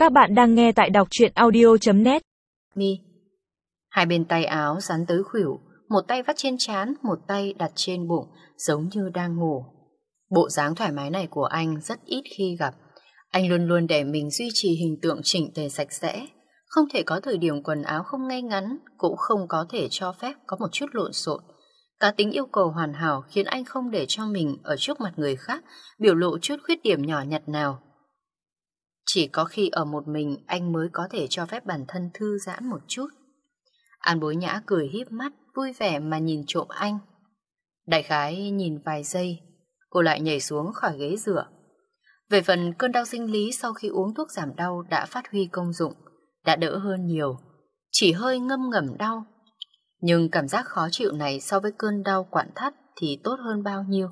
Các bạn đang nghe tại đọc truyện audio.net. Mi. Hai bên tay áo dán tới khuỷu, một tay vắt trên trán, một tay đặt trên bụng, giống như đang ngủ. Bộ dáng thoải mái này của anh rất ít khi gặp. Anh luôn luôn để mình duy trì hình tượng chỉnh tề sạch sẽ, không thể có thời điểm quần áo không ngay ngắn, cũng không có thể cho phép có một chút lộn xộn. Cá tính yêu cầu hoàn hảo khiến anh không để cho mình ở trước mặt người khác biểu lộ chút khuyết điểm nhỏ nhặt nào. Chỉ có khi ở một mình anh mới có thể cho phép bản thân thư giãn một chút. An Bối Nhã cười híp mắt, vui vẻ mà nhìn trộm anh. Đại khái nhìn vài giây, cô lại nhảy xuống khỏi ghế dựa. Về phần cơn đau sinh lý sau khi uống thuốc giảm đau đã phát huy công dụng, đã đỡ hơn nhiều, chỉ hơi ngâm ngầm đau. Nhưng cảm giác khó chịu này so với cơn đau quặn thắt thì tốt hơn bao nhiêu.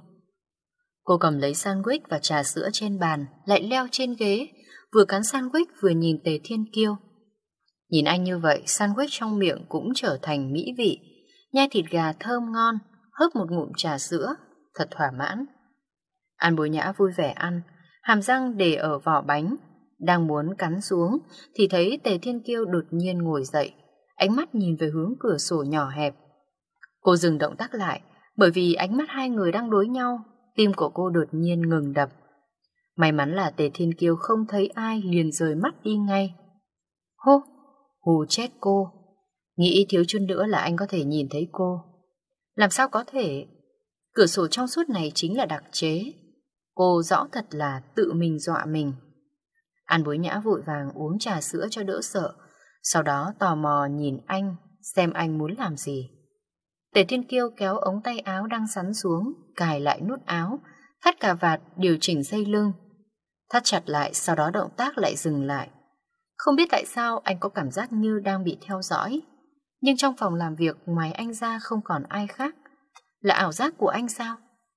Cô cầm lấy sandwich và trà sữa trên bàn, lại leo trên ghế, vừa cắn sandwich vừa nhìn Tề Thiên Kiêu. Nhìn anh như vậy, sandwich trong miệng cũng trở thành mỹ vị, nhai thịt gà thơm ngon, hớp một ngụm trà sữa, thật thỏa mãn. An Bối Nhã vui vẻ ăn, hàm răng để ở vỏ bánh, đang muốn cắn xuống thì thấy Tề Thiên Kiêu đột nhiên ngồi dậy, ánh mắt nhìn về hướng cửa sổ nhỏ hẹp. Cô dừng động tác lại, bởi vì ánh mắt hai người đang đối nhau, tim của cô đột nhiên ngừng đập. May mắn là Tề Thiên Kiêu không thấy ai liền rời mắt đi ngay. Hô, hù chết cô. Nghĩ thiếu chút nữa là anh có thể nhìn thấy cô. Làm sao có thể? Cửa sổ trong suốt này chính là đặc chế. Cô rõ thật là tự mình dọa mình. An Bối Nhã vội vàng uống trà sữa cho đỡ sợ, sau đó tò mò nhìn anh, xem anh muốn làm gì. Tề Thiên Kiêu kéo ống tay áo đang sắn xuống, cài lại nút áo, thắt cà vạt, điều chỉnh dây lưng. Thắt chặt lại, sau đó động tác lại dừng lại. Không biết tại sao anh có cảm giác như đang bị theo dõi. Nhưng trong phòng làm việc ngoài anh ra không còn ai khác. Là ảo giác của anh sao?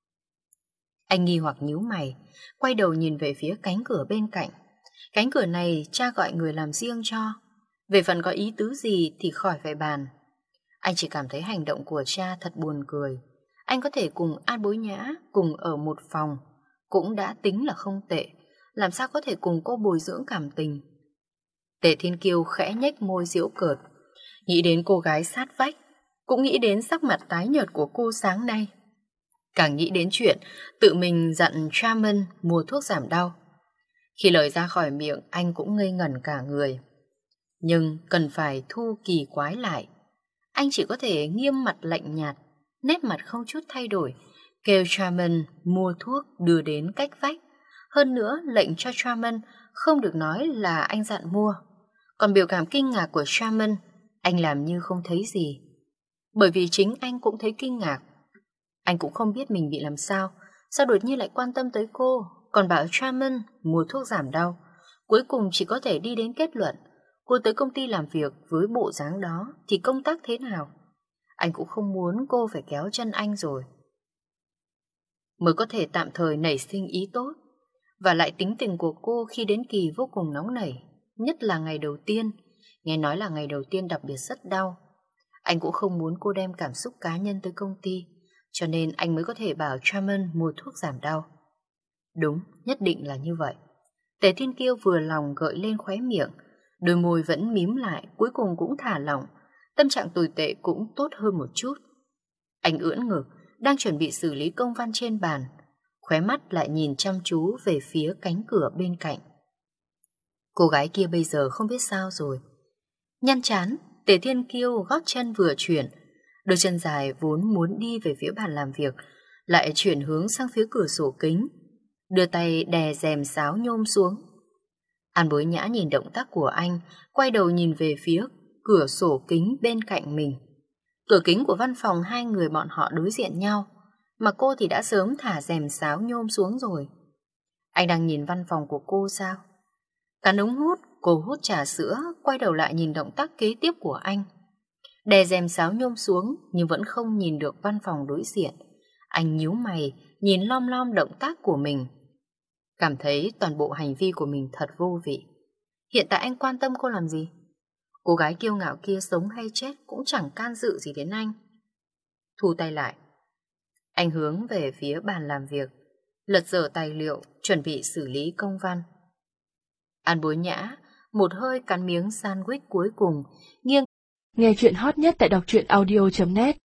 Anh nghi hoặc nhíu mày, quay đầu nhìn về phía cánh cửa bên cạnh. Cánh cửa này cha gọi người làm riêng cho. Về phần có ý tứ gì thì khỏi phải bàn. Anh chỉ cảm thấy hành động của cha thật buồn cười. Anh có thể cùng An Bối Nhã cùng ở một phòng, cũng đã tính là không tệ. Làm sao có thể cùng cô bồi dưỡng cảm tình? Tề Thiên Kiêu khẽ nhếch môi giễu cợt, nghĩ đến cô gái sát vách, cũng nghĩ đến sắc mặt tái nhợt của cô sáng nay. Càng nghĩ đến chuyện tự mình dặn Charman mua thuốc giảm đau. Khi lời ra khỏi miệng, anh cũng ngây ngẩn cả người. Nhưng cần phải thu kỳ quái lại. Anh chỉ có thể nghiêm mặt lạnh nhạt, nét mặt không chút thay đổi, kêu Charman mua thuốc đưa đến cách vách. Hơn nữa, lệnh cho Charman không được nói là anh dặn mua. Còn biểu cảm kinh ngạc của Charman, anh làm như không thấy gì. Bởi vì chính anh cũng thấy kinh ngạc. Anh cũng không biết mình bị làm sao đột nhiên lại quan tâm tới cô, còn bảo Charman mua thuốc giảm đau. Cuối cùng chỉ có thể đi đến kết luận, cô tới công ty làm việc với bộ dáng đó thì công tác thế nào? Anh cũng không muốn cô phải kéo chân anh rồi. Mới có thể tạm thời nảy sinh ý tốt. Và lại tính tình của cô khi đến kỳ vô cùng nóng nảy, nhất là ngày đầu tiên. Nghe nói là ngày đầu tiên đặc biệt rất đau. Anh cũng không muốn cô đem cảm xúc cá nhân tới công ty, cho nên anh mới có thể bảo Charman mua thuốc giảm đau. Đúng, nhất định là như vậy. Tề Thiên Kiêu vừa lòng gợi lên khóe miệng, đôi môi vẫn mím lại, cuối cùng cũng thả lỏng, tâm trạng tồi tệ cũng tốt hơn một chút. Anh ưỡn ngực, đang chuẩn bị xử lý công văn trên bàn, khóe mắt lại nhìn chăm chú về phía cánh cửa bên cạnh. Cô gái kia bây giờ không biết sao rồi. Nhăn chán, Tề Thiên Kiêu gót chân vừa chuyển, đôi chân dài vốn muốn đi về phía bàn làm việc, lại chuyển hướng sang phía cửa sổ kính, đưa tay đè rèm sáo nhôm xuống. An Bối Nhã nhìn động tác của anh, quay đầu nhìn về phía cửa sổ kính bên cạnh mình. Cửa kính của văn phòng hai người bọn họ đối diện nhau, mà cô thì đã sớm thả rèm sáo nhôm xuống rồi. Anh đang nhìn văn phòng của cô sao? Cắn ống hút, cô hút trà sữa, quay đầu lại nhìn động tác kế tiếp của anh. Đè rèm sáo nhôm xuống nhưng vẫn không nhìn được văn phòng đối diện. Anh nhíu mày, nhìn lom lom động tác của mình. Cảm thấy toàn bộ hành vi của mình thật vô vị. Hiện tại anh quan tâm cô làm gì? Cô gái kiêu ngạo kia sống hay chết cũng chẳng can dự gì đến anh. Thu tay lại. Anh hướng về phía bàn làm việc, lật dở tài liệu, chuẩn bị xử lý công văn. An Bối Nhã một hơi cắn miếng sandwich cuối cùng, nghiêng. Nghe chuyện hot nhất tại đọc truyện audio.net